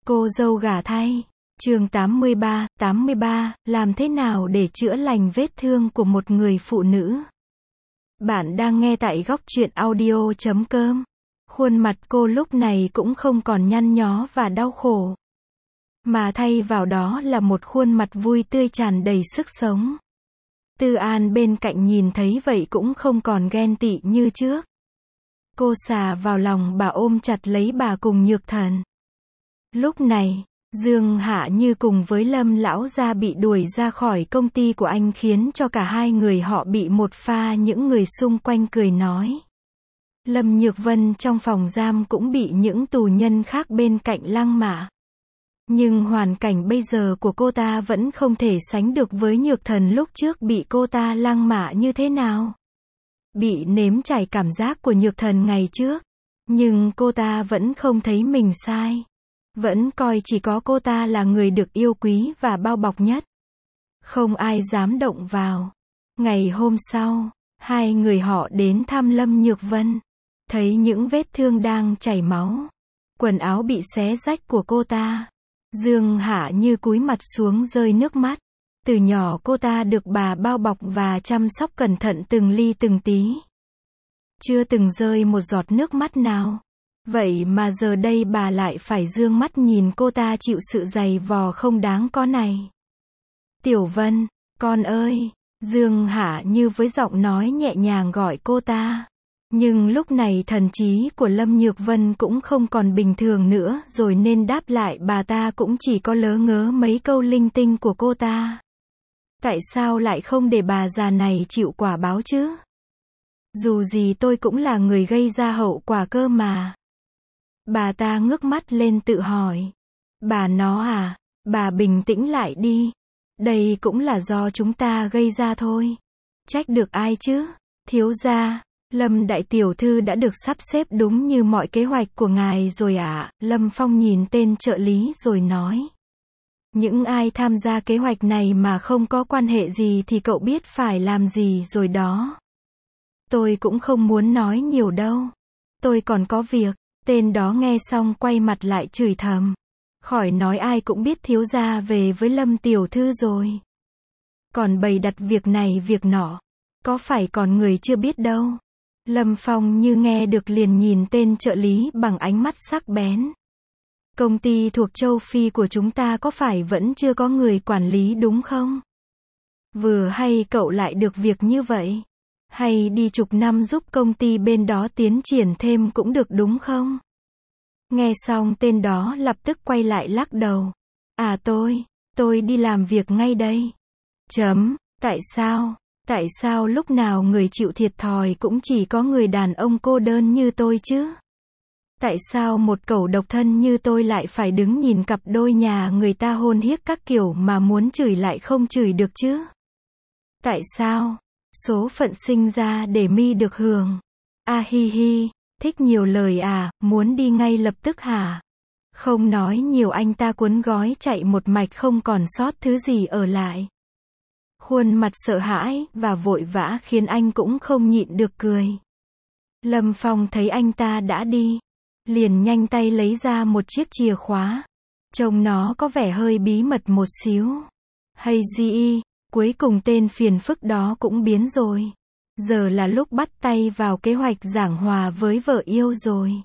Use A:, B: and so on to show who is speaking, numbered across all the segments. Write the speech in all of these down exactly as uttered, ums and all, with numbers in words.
A: Cô dâu gả thay. Chương tám mươi ba, tám mươi ba, làm thế nào để chữa lành vết thương của một người phụ nữ? Bạn đang nghe tại góc truyện audio chấm com. Khuôn mặt cô lúc này cũng không còn nhăn nhó và đau khổ, mà thay vào đó là một khuôn mặt vui tươi tràn đầy sức sống. Tư An bên cạnh nhìn thấy vậy cũng không còn ghen tị như trước. Cô xà vào lòng bà, ôm chặt lấy bà cùng Nhược Thần. Lúc này, Dương Hạ Như cùng với Lâm lão gia bị đuổi ra khỏi công ty của anh, khiến cho cả hai người họ bị một pha những người xung quanh cười nói. Lâm Nhược Vân trong phòng giam cũng bị những tù nhân khác bên cạnh lăng mạ. Nhưng hoàn cảnh bây giờ của cô ta vẫn không thể sánh được với Nhược Thần lúc trước bị cô ta lăng mạ như thế nào. Bị nếm trải cảm giác của Nhược Thần ngày trước, nhưng cô ta vẫn không thấy mình sai. Vẫn coi chỉ có cô ta là người được yêu quý và bao bọc nhất. Không ai dám động vào. Ngày hôm sau, hai người họ đến thăm Lâm Nhược Vân. Thấy những vết thương đang chảy máu, quần áo bị xé rách của cô ta, Dương Hạ Như cúi mặt xuống rơi nước mắt. Từ nhỏ cô ta được bà bao bọc và chăm sóc cẩn thận từng ly từng tí. Chưa từng rơi một giọt nước mắt nào. Vậy mà giờ đây bà lại phải dương mắt nhìn cô ta chịu sự giày vò không đáng có này. Tiểu Vân, con ơi, Dương Hạ Như với giọng nói nhẹ nhàng gọi cô ta. Nhưng lúc này thần trí của Lâm Nhược Vân cũng không còn bình thường nữa rồi, nên đáp lại bà ta cũng chỉ có lớ ngớ mấy câu linh tinh của cô ta. Tại sao lại không để bà già này chịu quả báo chứ? Dù gì tôi cũng là người gây ra hậu quả cơ mà. Bà ta ngước mắt lên tự hỏi. Bà nó à, bà bình tĩnh lại đi. Đây cũng là do chúng ta gây ra thôi. Trách được ai chứ? Thiếu gia, Lâm đại tiểu thư đã được sắp xếp đúng như mọi kế hoạch của ngài rồi ạ. À? Lâm Phong nhìn tên trợ lý rồi nói. Những ai tham gia kế hoạch này mà không có quan hệ gì thì cậu biết phải làm gì rồi đó. Tôi cũng không muốn nói nhiều đâu. Tôi còn có việc. Tên đó nghe xong quay mặt lại chửi thầm. Khỏi nói, ai cũng biết thiếu gia về với Lâm tiểu thư rồi. Còn bày đặt việc này việc nọ. Có phải còn người chưa biết đâu. Lâm Phong như nghe được liền nhìn tên trợ lý bằng ánh mắt sắc bén. Công ty thuộc châu Phi của chúng ta có phải vẫn chưa có người quản lý đúng không? Vừa hay cậu lại được việc như vậy. Hay đi chục năm giúp công ty bên đó tiến triển thêm cũng được đúng không? Nghe xong tên đó lập tức quay lại lắc đầu. À tôi, tôi đi làm việc ngay đây. Chấm, tại sao? Tại sao lúc nào người chịu thiệt thòi cũng chỉ có người đàn ông cô đơn như tôi chứ? Tại sao một cẩu độc thân như tôi lại phải đứng nhìn cặp đôi nhà người ta hôn hiếc các kiểu mà muốn chửi lại không chửi được chứ? Tại sao? Số phận sinh ra để mi được hưởng. A hi hi, thích nhiều lời à, muốn đi ngay lập tức hả? Không nói nhiều, anh ta cuốn gói chạy một mạch không còn sót thứ gì ở lại. Khuôn mặt sợ hãi và vội vã khiến anh cũng không nhịn được cười. Lâm Phong thấy anh ta đã đi, liền nhanh tay lấy ra một chiếc chìa khóa. Trông nó có vẻ hơi bí mật một xíu. Hay gì, cuối cùng tên phiền phức đó cũng biến rồi. Giờ là lúc bắt tay vào kế hoạch giảng hòa với vợ yêu rồi.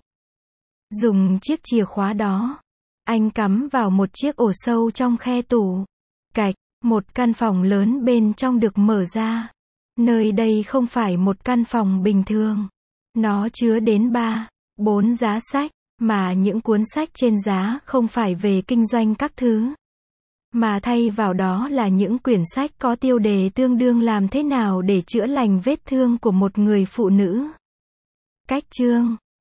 A: Dùng chiếc chìa khóa đó, anh cắm vào một chiếc ổ sâu trong khe tủ. Cạch, một căn phòng lớn bên trong được mở ra. Nơi đây không phải một căn phòng bình thường. Nó chứa đến ba, bốn giá sách, mà những cuốn sách trên giá không phải về kinh doanh các thứ. Mà thay vào đó là những quyển sách có tiêu đề tương đương làm thế nào để chữa lành vết thương của một người phụ nữ. Cách chương